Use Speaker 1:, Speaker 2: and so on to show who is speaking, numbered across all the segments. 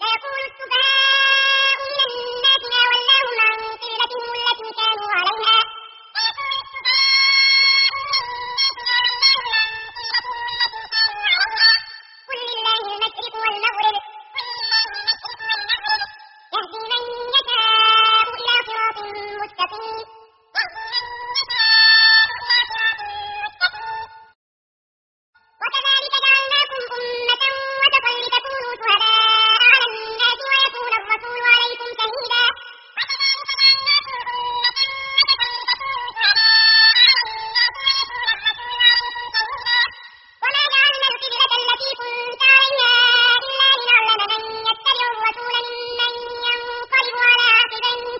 Speaker 1: سيقول السفهاء من الناس ما ولاهم عن قبلتهم التي كانوا عليها قل لله المشرق والمغرب يهدي من يشاء إلى صراط مستقيم وكذلك جعلناكم أمة وسطا لتكونوا شهداء على الناس ويكون الرسول عليكم شهيدا وما جعلنا القبلة التي كنت عليها إلا لنعلم من يتبع الرسول ممن ينقلب على عقبيه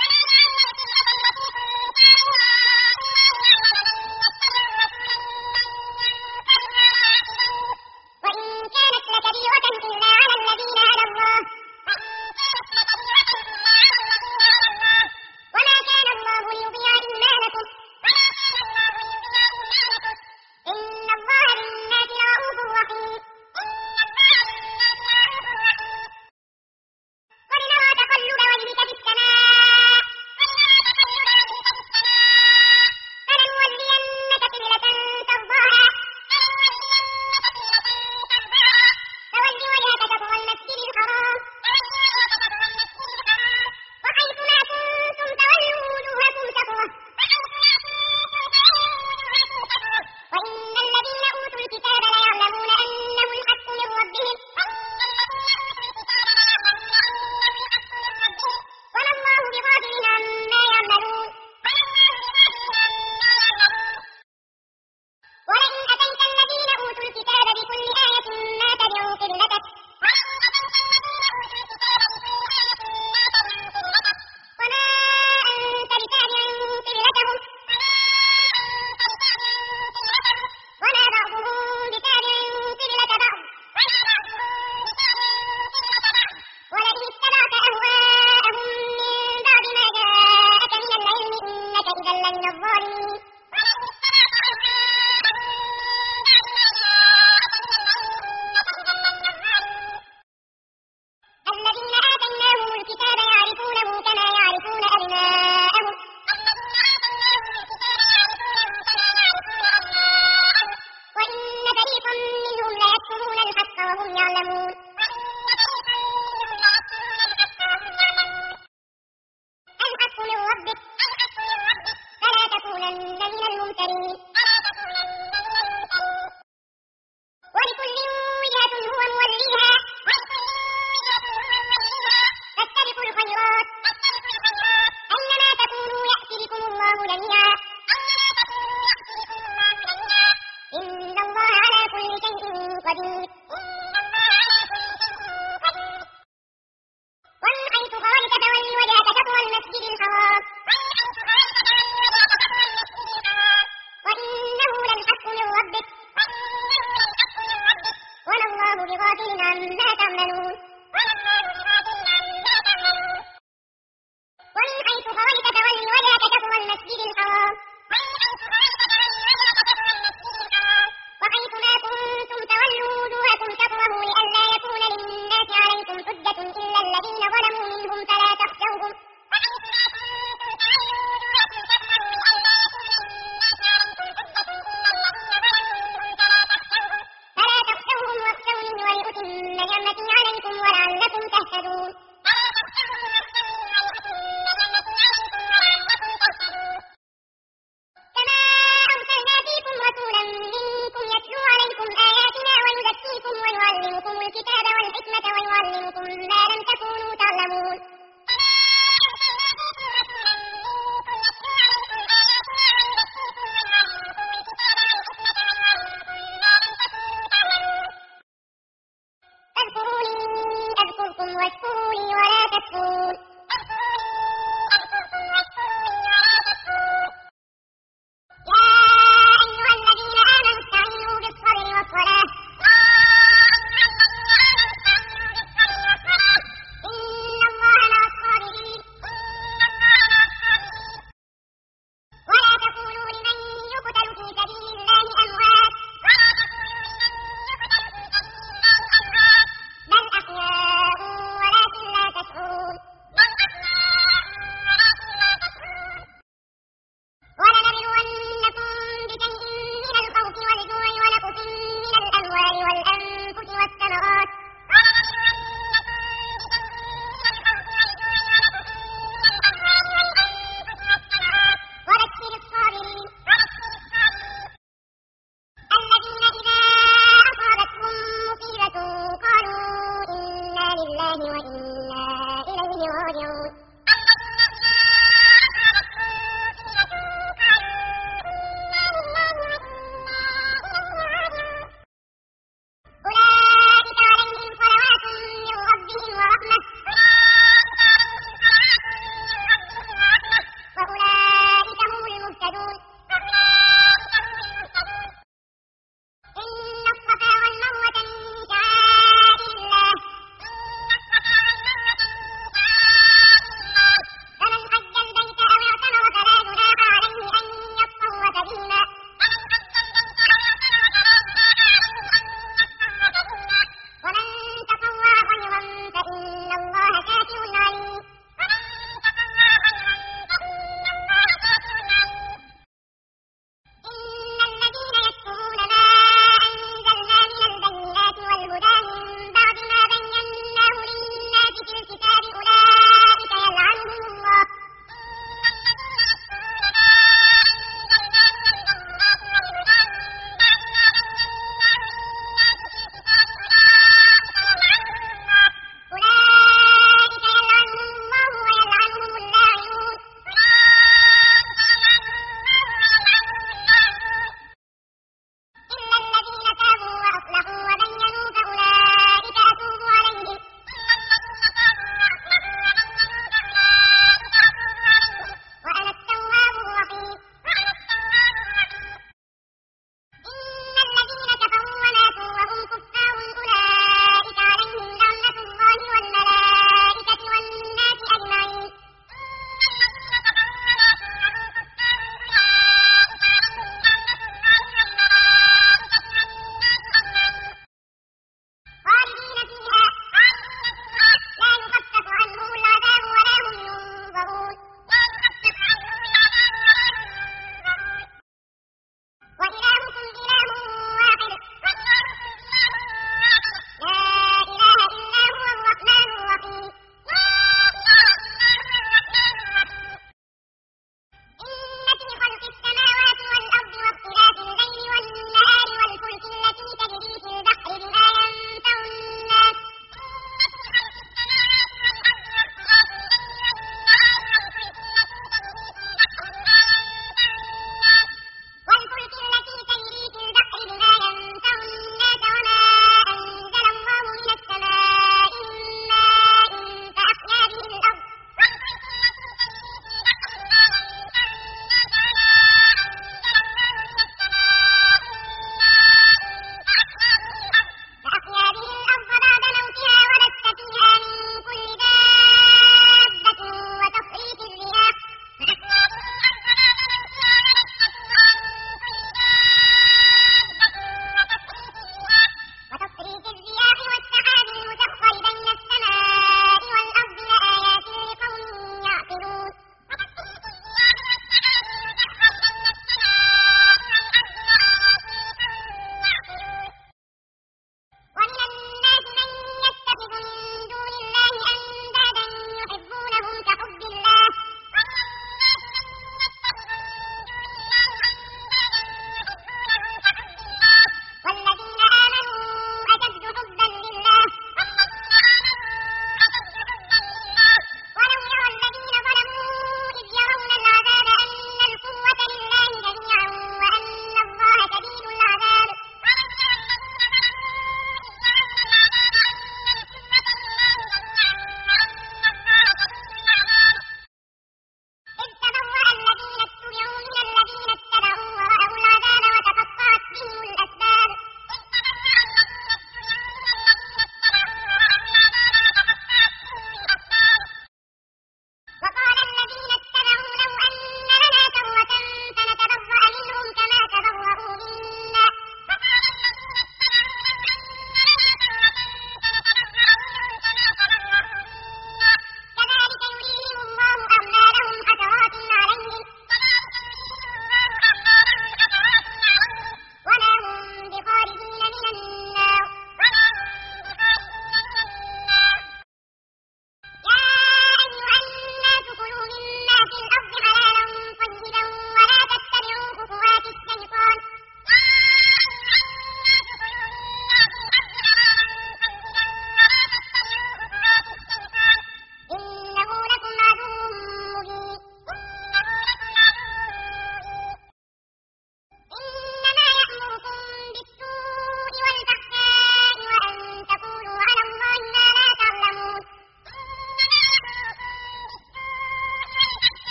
Speaker 1: وإن كانت لكبيرة إلا على الذين هدى الله وما كان الله ليضيع إيمانكم إن الله بالناس لرءوف رحيم قد نرى تقلب وجهك في السماء فلنولينك قبلة ترضاها فول وجهك شطر المسجد الحرام وحيث ما كنتم فولوا وجوهكم شطره وإن الذين أوتوا الكتاب ليعلمون أنه الحق من ربهم وما الله بغافل عما يعملون ولئن أتيت الذين أوتوا الكتاب بكل آية ما تبعوا قبلتك وما أنت بتابع قبلتهم وما بعضهم بتابع قبلة بعض ولئن اتبعت أهواءهم من بعد ما جاءك من العلم إنك إذا لمن الظالمين الذين آتيناهم الكتاب يعرفونه كما يعرفون أبناءهم وإن فريقا منهم ليكتمون الحق وهم يعلمون الحق من ربك فلا تكونن من الممترين ولكل وجهة هو موليها فاستبقوا الخيرات أينما تكونوا يأتي بكم الله جميعا إن الله على كل شيء قدير ومن حيث خرجت فول وجهك شطر المسجد الحرام وإنه للحق من ربك وما الله بغافل عما تعملون ومن حيث خرجت فول وجهك شطر المسجد الحرام وحيث ما كنتم فولوا وجوهكم شطره لئلا يكون للناس عليكم حجة إلا الذين ظلموا منهم فلا تخشوهم واخشوني ولأتم نعمتي عليكم ولعلكم تهتدون كما أرسلنا فيكم رسولا منكم يتلو عليكم آياتنا ويزكيكم ويعلمكم الكتاب والحكمة ويعلمكم ما لم تكونوا تعلمون فاذكروني أذكركم واشكروا لي ولا تكفرون يا أيها الذين آمنوا استعينوا بالصبر والصلاة إن الله مع الصابرين ولا تقولوا لمن يقتل في سبيل الله أموات بل أحياء وإنا إليه راجعون. أولئك عليهم صلوات من ربهم ورحمة وأولئك هم المهتدون. إن الصفا والمروة من شعائر الله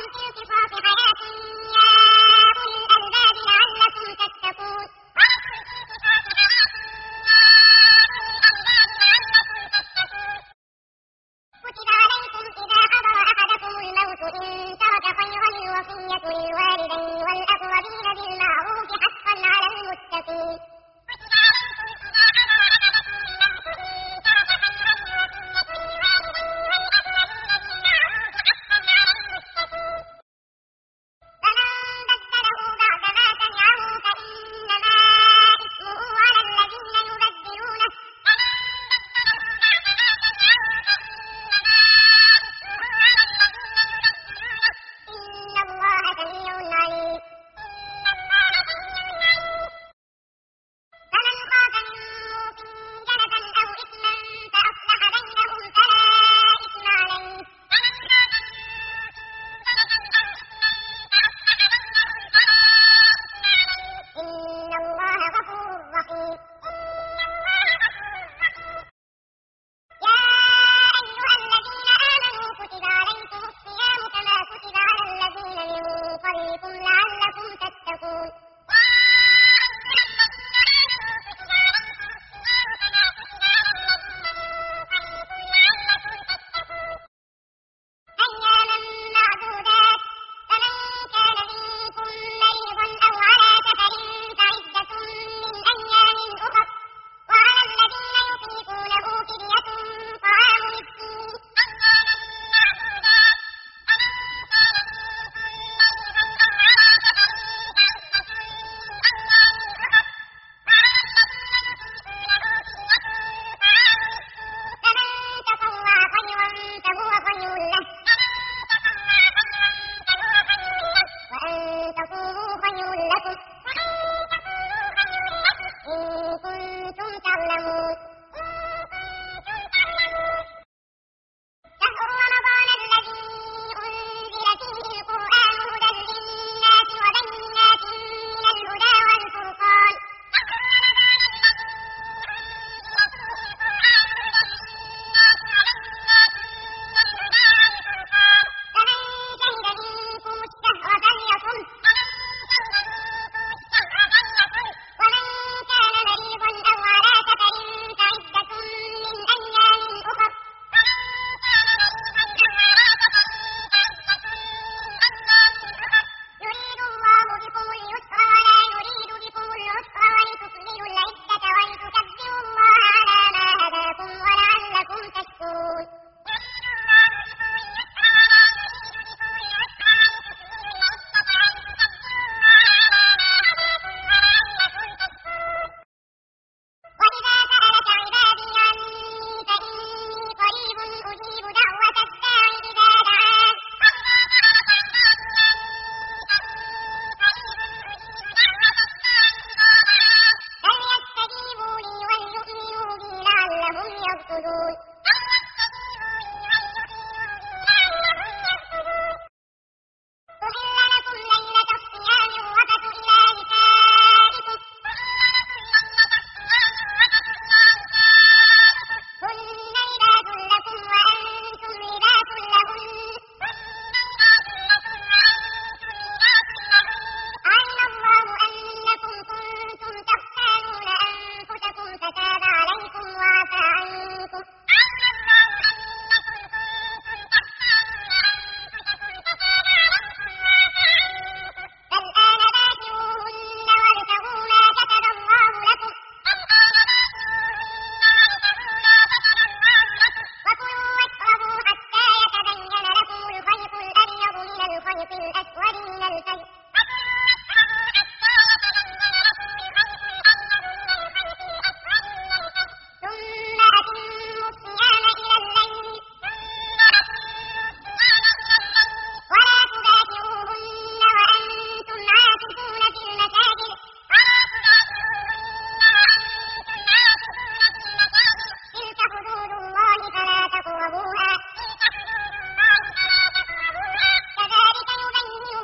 Speaker 1: في القصاص حياة يا أولي الألباب لعلكم تتقون. كتب عليكم إذا حضر أحدكم الموت إن ترك خيرا الوصية للوالدين والأقربين بالمعروف حقا على المتقين. فمن بدله بعدما سمعه فإنما إثمه على الذين يبدلونه إن الله سميع عليم. فمن خاف من موص جنفا أو إثما فأصلح بينهم فلا إثم عليه إن الله غفور رحيم. يا أيها الذين آمنوا كتب عليكم الصيام كما كتب على الذين من قبلكم لعلكم تتقون. أياما معدودات فمن كان منكم مريضا أو على سفر فعدة من أيام أخر وعلى الذين يطيقونه فدية طعام مسكين. فمن تطوع خيرا فهو خير له وأن تصوموا خير لكم إن كنتم تعلمون. شهر رمضان الذي أنزل فيه القرآن هدى للناس وبينات من الهدى والفرقان فمن شهد منكم الشهر فليصم ومن كان مريضا أو على سفر فعدة من أيام أخر يريد الله بكم اليسر ولا يريد بكم العسر ولتكملوا العدة ولتكبروا الله على ما هداكم ولعلكم تشكرون. وإذا سألك عبادي عني فإني قريب أجيب دعوة الداع إذا دعان فليستجيبوا لي وليؤمنوا بي لعلهم يرشدون. أحل لكم ليلة الصيام الرفث إلى نسائكم هن لباس لكم وأنتم لباس لهن علم الله أنكم كنتم تختانون أنفسكم فتاب عليكم وعفى عنكم فالآن باشروهن وابتغوا ما كتب الله لكم وكلوا واشربوا حتى يتبين لكم الخيط الأبيض من الخيط الأسود من الفجر ثم أتموا الصيام إلى الليل ولا تباشروهن وأنتم عاكفون في المساجد تلك حدود الله فلا تقربوها كذلك يبين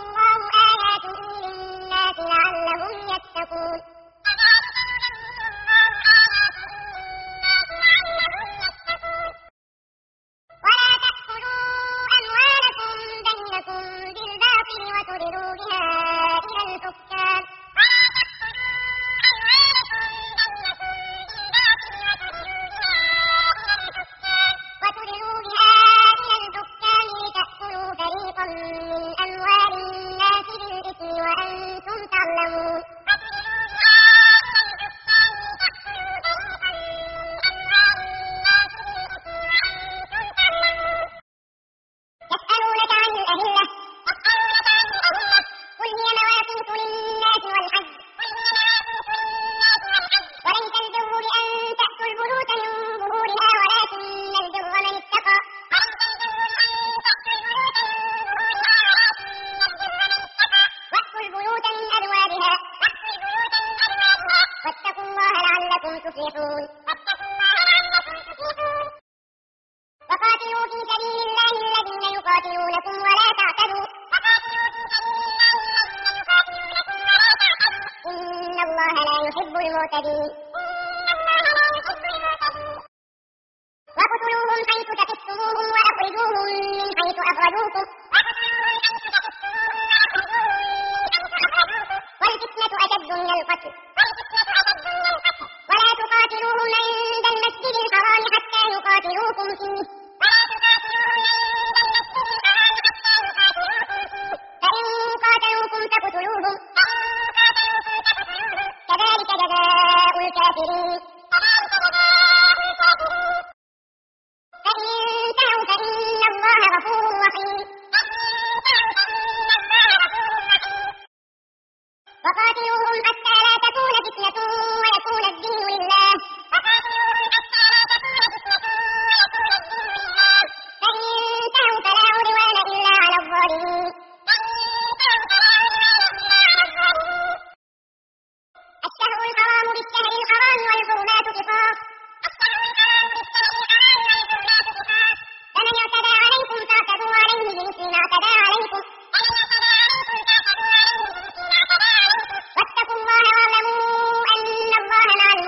Speaker 1: تفلحون. وقاتلوا في سبيل الله الذين يقاتلونكم ولا تعتدوا إن الله لا يحب المعتدين. واقتلوهم حيث ثقفتموهم وأخرجوهم من حيث أخرجوكم والفتنة أشد من القتل ولا تقاتلوهم عند المسجد الحرام حتى يقاتلوكم فيه فإن قاتلوكم فاقتلوهم كذلك جزاء الكافرين. فإن انتهوا فإن الله غفور رحيم. وقاتلوهم حتى لا تكون فتنة ويكون الدين لله. فإن انتهوا فلا عدوان إلا على الظالمين. الشهر الحرام بالشهر الحرام والحرمات قصاص فمن اعتدى عليكم فاعتدوا عليه بمثل ما اعتدى عليكم واتقوا الله واعلموا أن الله مع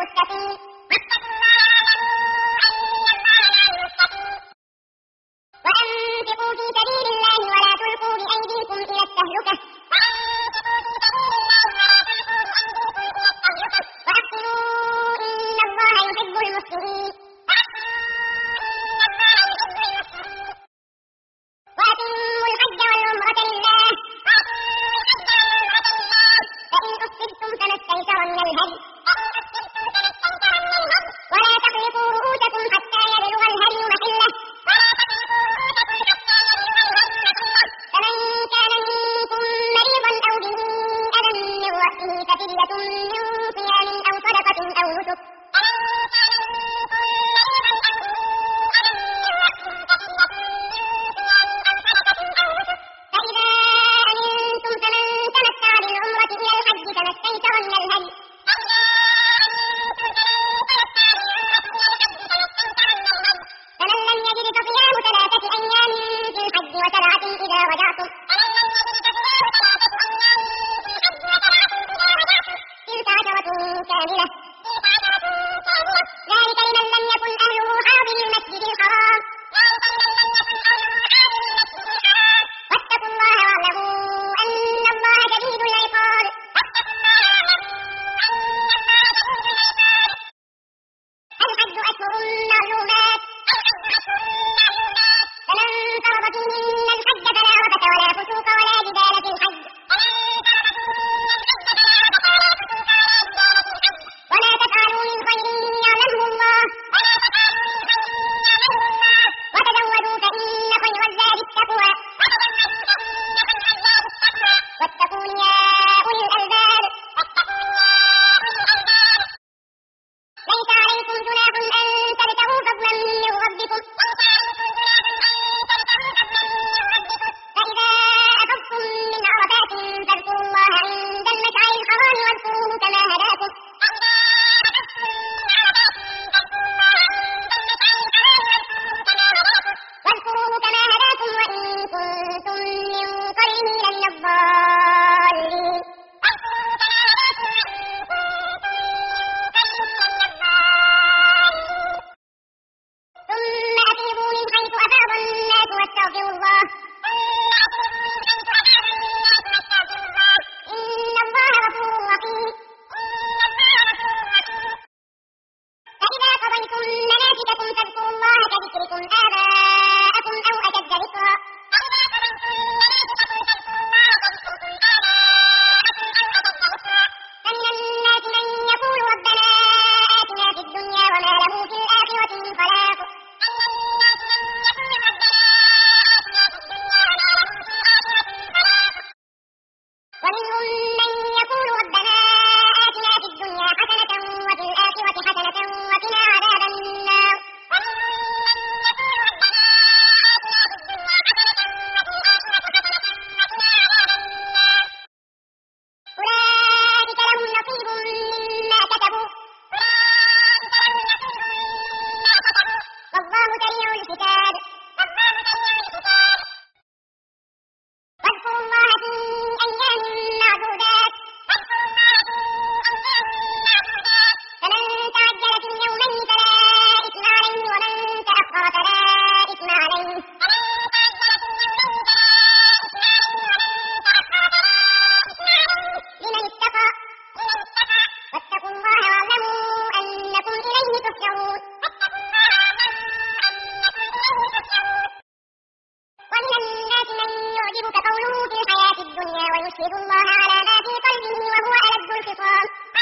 Speaker 1: يشهد الله على ما في قلبه وهو ألد الخصام.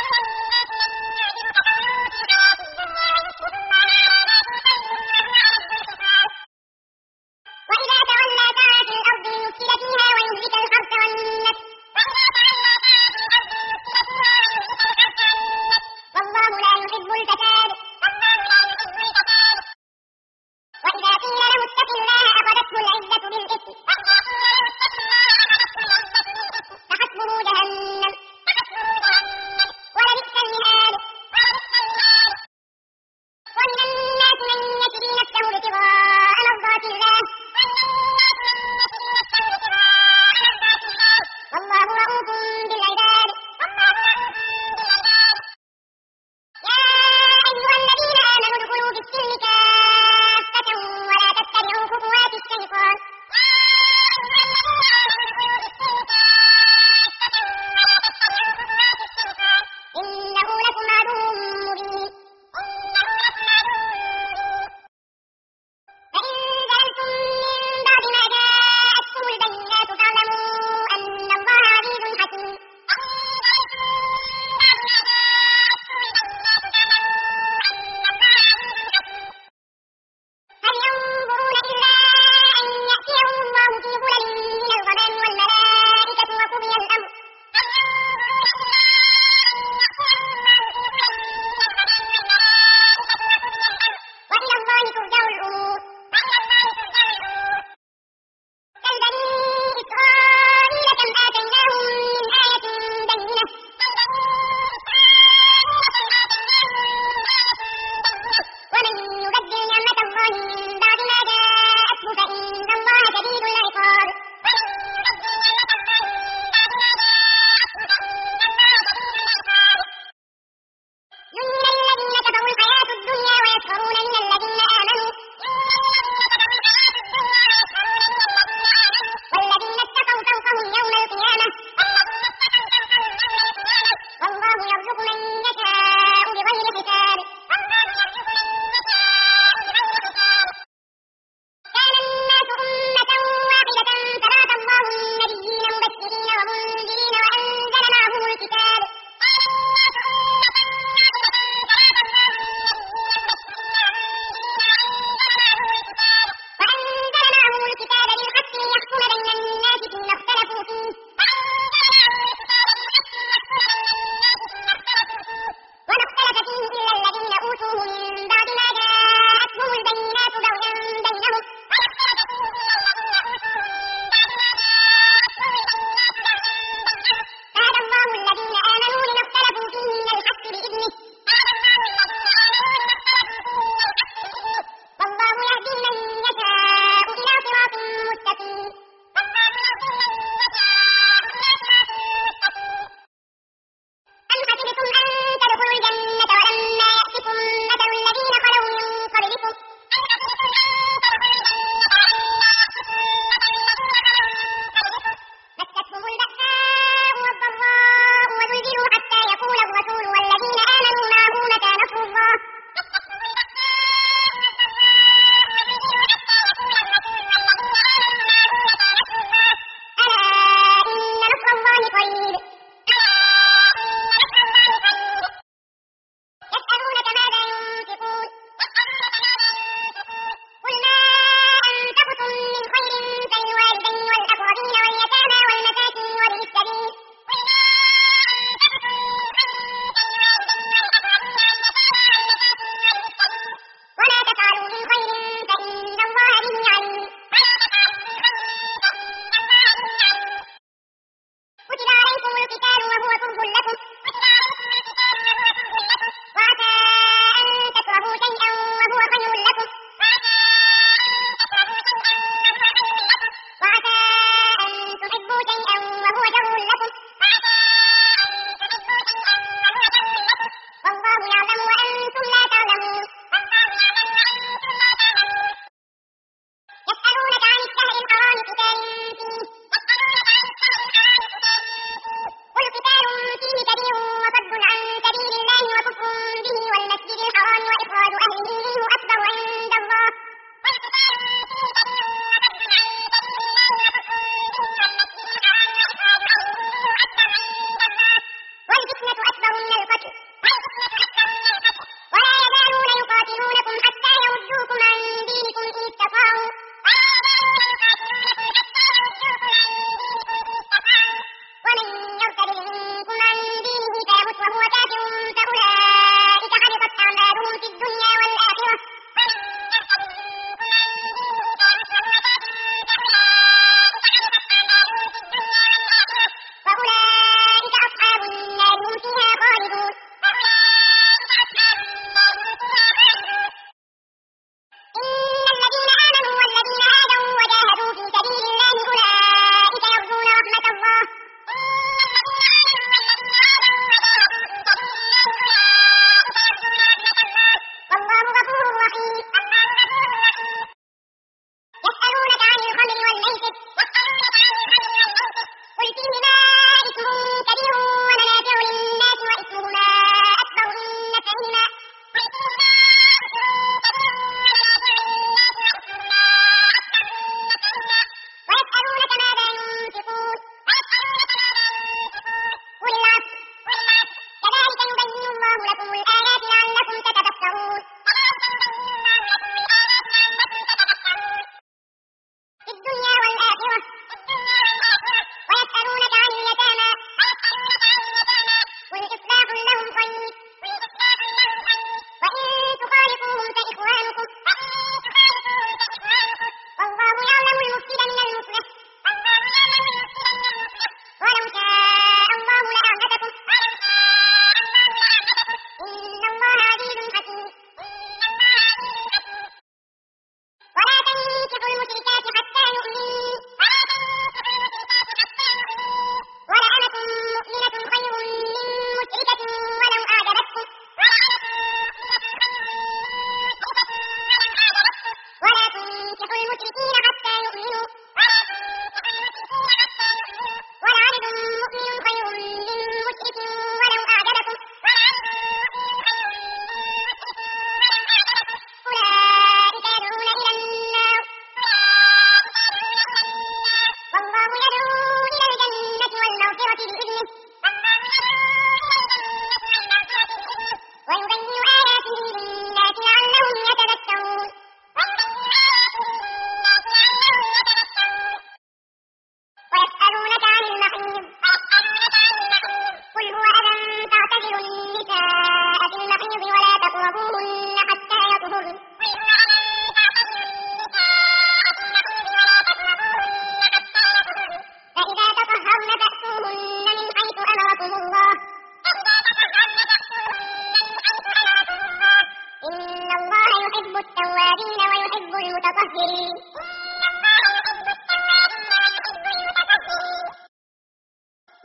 Speaker 1: وإذا تولى سعى في الأرض ليفسد فيها ويهلك الحرث والنسل والله لا يحب الفساد. وإذا قيل له اتق الله أخذته العزة بالإثم فحسبه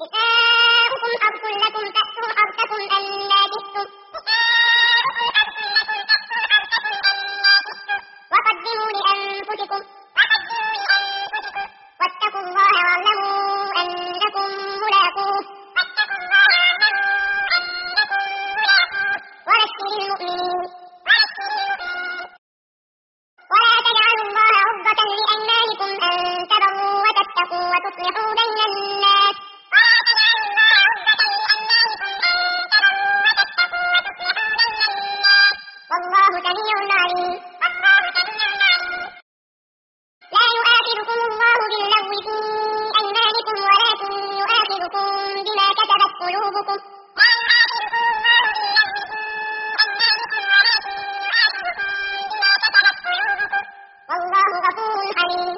Speaker 1: نساؤكم حرث لكم فأتوا حرثكم أنى شئتم وقدموا لأنفسكم واتقوا الله واعلموا أنكم ملاقوه وبشر المؤمنين ولا تجعلوا الله عرضة لأيمانكم أن تبروا وتتقوا وتصلحوا بين الناس والله سميع عليم لا يؤاخذكم الله باللغو في أيمانكم ولكن يؤاخذكم بما كسبت قلوبكم والله غفور حليم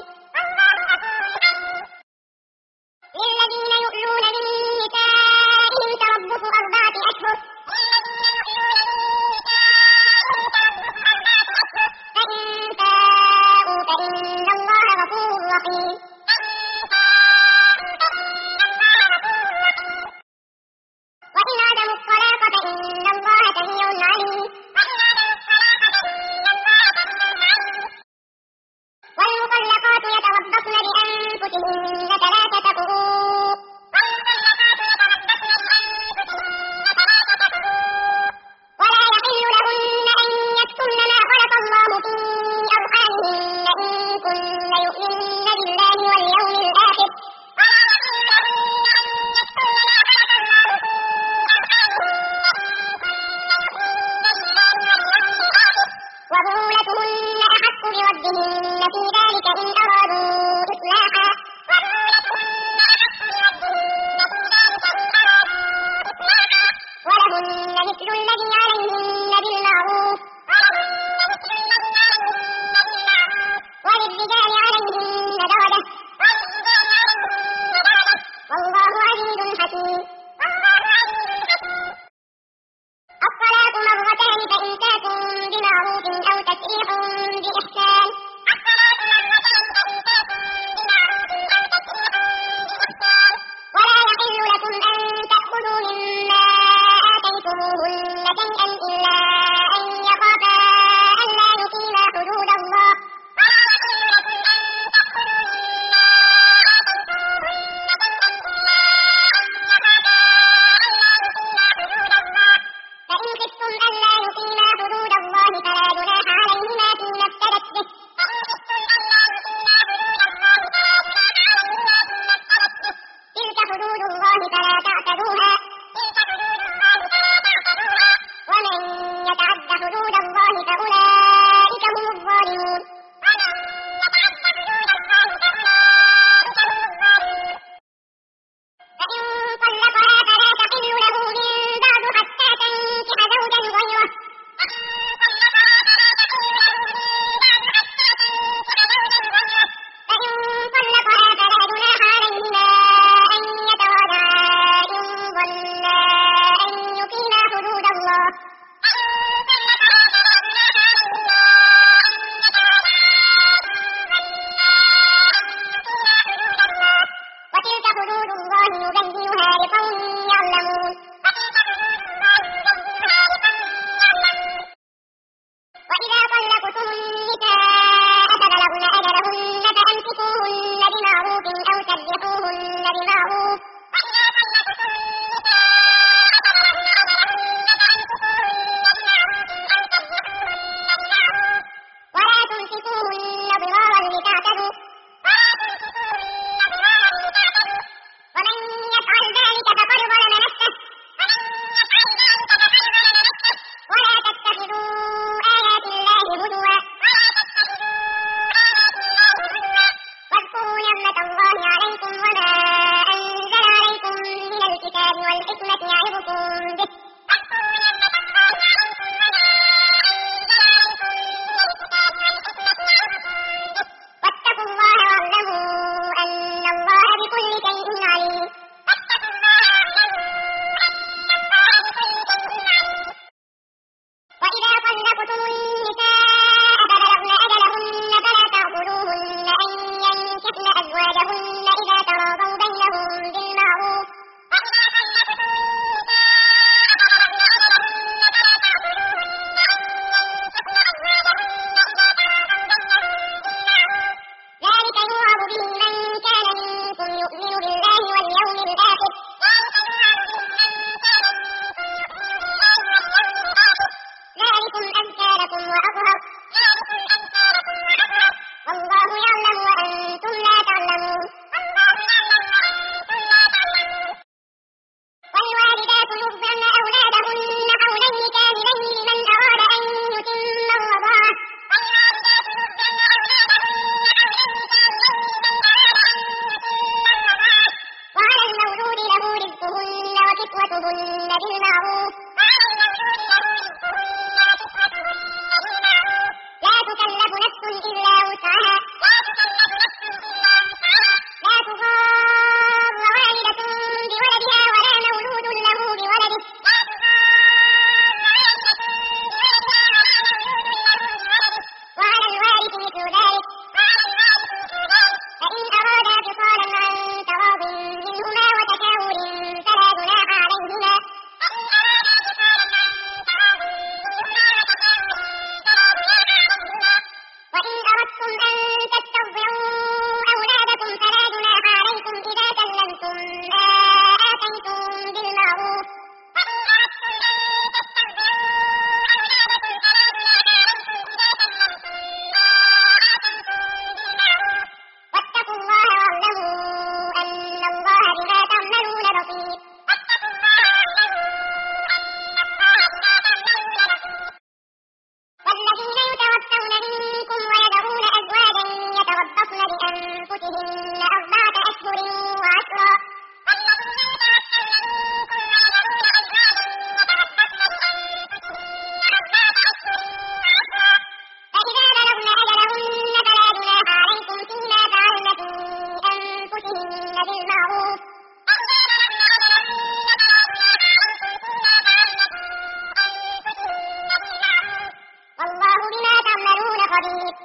Speaker 1: للذين يؤلون من نسائهم تربص 4 أشهر فإن فاءوا فإن الله غفور رحيم وإن عدموا الطلاق فإن الله سميع عليم والمطلقات يتربصن بأنفسهن 3 قروء ولا يحل لهن أن يكتمن ما خلق الله في أرحامهن إن كن يؤمن بالله واليوم الآخر وبعولتهن أحق بردهن في ذلك إن أرادوا إصلاحا ولهن مثل الذي عليهن بالمعروف وللرجال عليهن درجة والله عزيز حكيم الطلاق 2 فإمساك بمعروف أو تسريح بإحسان ولا يحل لكم أن تأخذوا مما آتيتموهن شيئا إلا أن يخافا ألا يقيما حدود الله فإن خفتم ألا يقيما حدود الله فلا جناح عليهما فيما افتدت به تلك حدود الله فلا تعتدوها ومن يتعد حدود الله فأولئك هم الظالمون فإن طلقها فلا تحل له من بعد حتى تنكح زوجا غيره فإن طلقها فلا جناح عليهما أن يتراجعا إن ظنا أن يقيما حدود الله وتلك حدود الله يبينها لقوم يعلمون وإذا طلقتم النساء فبلغن أجلهن فأمسكوهن بمعروف أو سرحوهن بمعروف ولا تمسكوهن ضرارا لتعتدوا ومن يفعل ذلك فقد ظلم عاشروهن بالمعروف لا تكلف نفس إلا وسعها لا تضار والدة بولدها ولا مولود له بولده وعلى الوارث مثل ذلك فإن أرادا فصالا عن تراض منهما وتشاور فلا جناح عليهما وإن أردتم أن تسترضعوا أولادكم فلا جناح عليكم إذا سلمتم ما آتيتم بالمعروف واتقوا الله واعلموا أن الله بما تعملون بصير والذين يتوفون منكم ويذرون أزواجا يتربصن بأنفسهن 4 أشهر وعشرا فإذا بلغن أجلهن فلا جناح عليكم فيما فعلن في أنفسهن بالمعروف والله بما تعملون خبير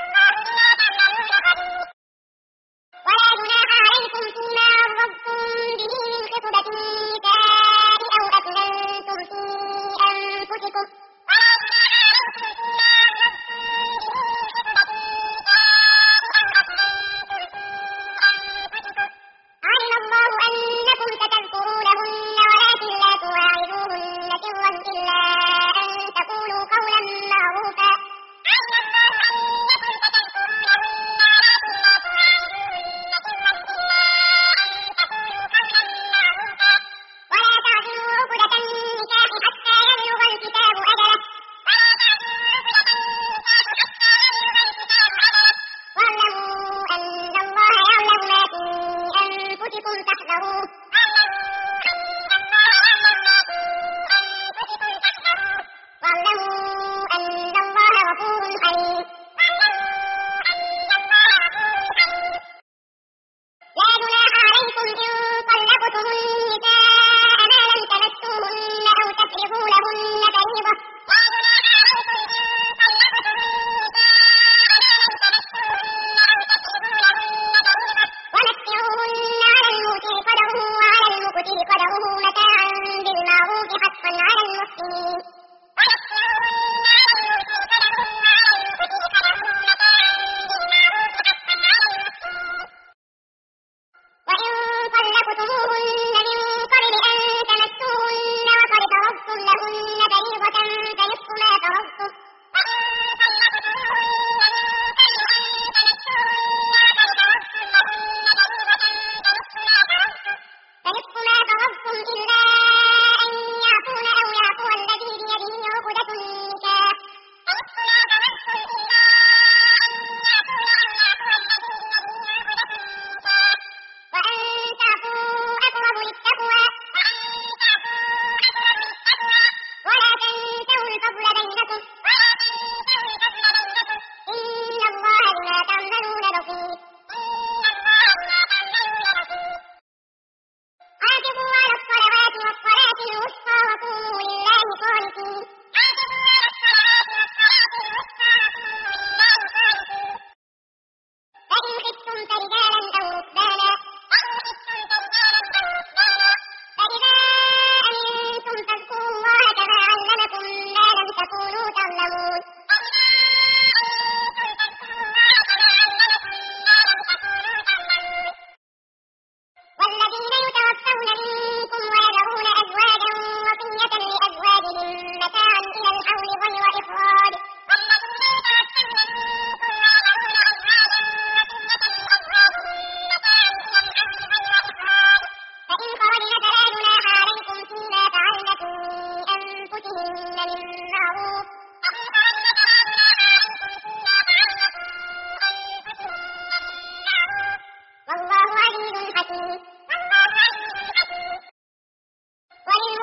Speaker 1: ولا جناح عليكم فيما عرضتم به من خطبة النساء أو أكننتم في أنفسكم علم الله أنكم ستذكرونهن ولكن لا تواعدوهن سرا إلا أن تقولوا قولا معروفا ولا تعزموا عقدة النكاح حتى يبلغ الكتاب أجله واعلموا أن الله يعلم ما في أنفسكم فاحذروه واعلموا أن الله غفور حليم لا جناح عليكم إن طلقتم النساء ما لم تمسوهن أو تفرضوا لهن فريضة ومتعوهن على الموسع قدره وعلى المقتر قدره متاعا بالمعروف حقا على المحسنين وإن طلقتموهن من قبل أن تمسوهن وقد فرضتم لهن فريضة فنصف ما فرضتم إلا أن يعفون أو يعفو الذي بيده عقدة النكاح وأن تعفوا أقرب للتقوى ولا تنسوا الفضل بينكم إن الله بما تعملون بصير حافظوا على الصلوات والصلاة الوسطى وقوموا لله قانتين فإن خفتم فرجالا أو ركبانا فإذا أمنتم فاذكروا الله كما علمكم ما لم تكونوا تعلمون والذين يتوفون منكم ويذرون أزواجا وصية لأزواجهم متاعا إلى الحول غير إخراج فإن خرجن فلا جناح عليكم فيما فعلن في أنفسهن من معروف والله عزيز حكيم ولله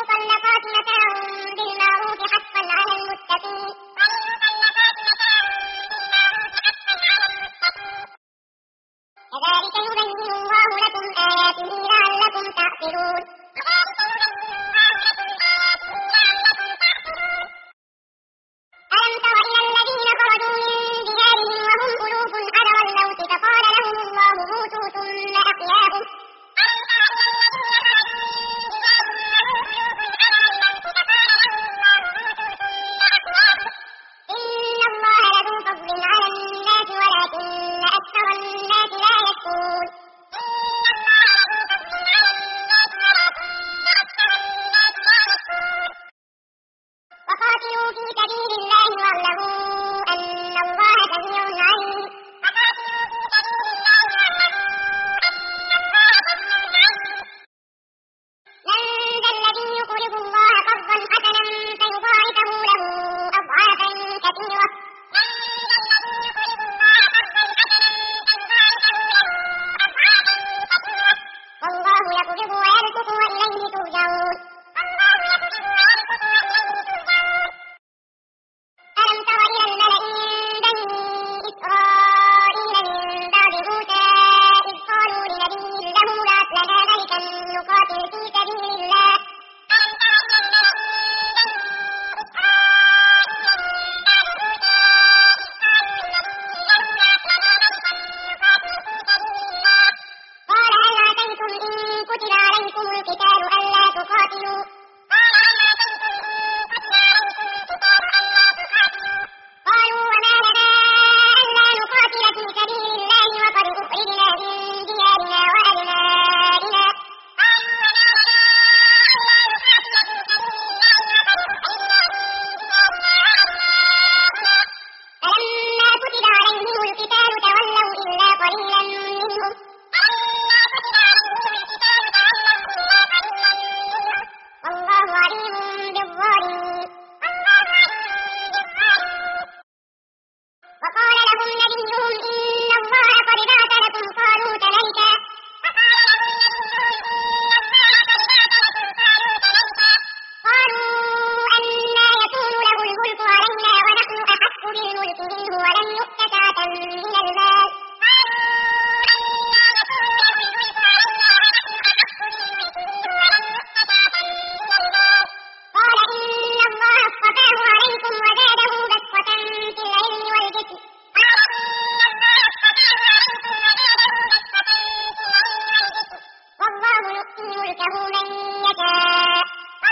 Speaker 1: من يشاء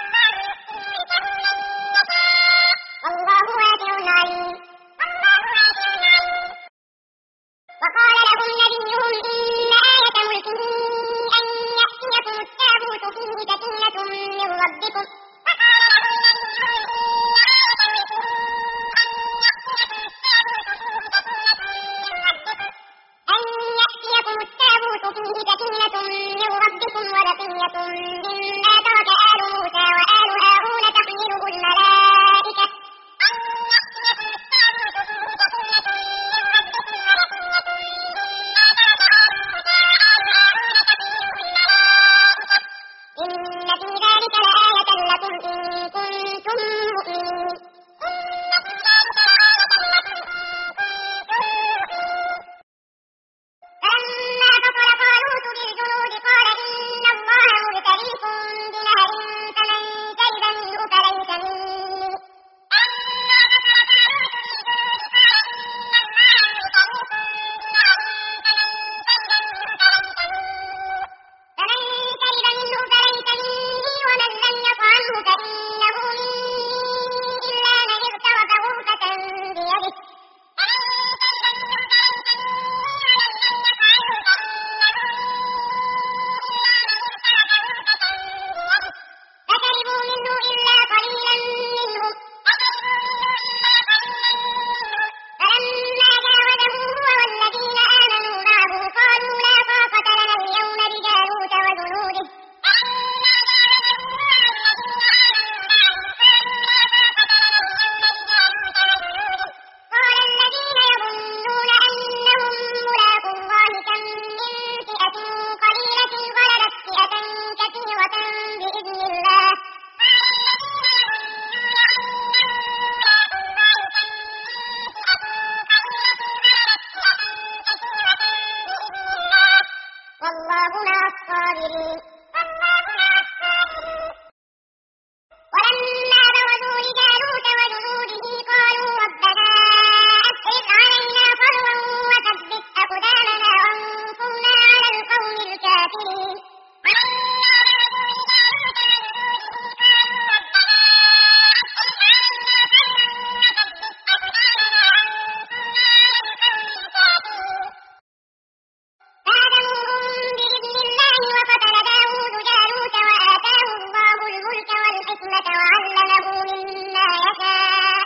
Speaker 1: والله واسع عليم. وقال لهم نبيهم إن آية ملكه أن يأتيكم التابوت فيه سكينة من ربكم وبقية مما ترك آل موسى وآل هارون تحمله الملائكة إن في ذلك لآية لكم إن كنتم مؤمنين. فلما فصل طالوت بالجنود قال إن الله مبتليكم بنهر فمن شرب منه فليس مني ومن لم يطعمه فإنه مني إلا من اغترف غرفة بيده فشربوا منه إلا قليلا منهم فلما جاوزه هو والذين آمنوا معه قالوا لا طاقة لنا اليوم بجالوت وجنوده قال الذين يظنون أنهم ملاقو الله كم من فئة قليلة غلبت فئة كثيرة بإذن الله والله مع الصابرين. ولما برزوا لجالوت وجنوده قالوا ربنا أفرغ علينا صبرا وثبت أقدامنا وانصرنا على القوم الكافرين. فهزموهم بإذن الله وقتل داود جالوت وآتاه الله الملك والحكمة وعلمه مما يشاء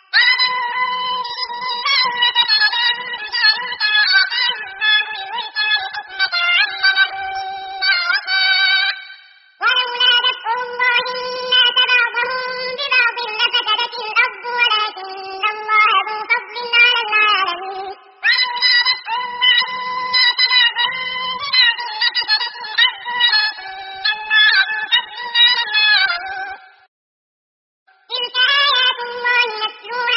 Speaker 1: ولولا دفع الله الناس بعضهم ببعض لفسدت الأرض ولكن الله ذو فضل على العالمين. تلك آيات الله نتلوها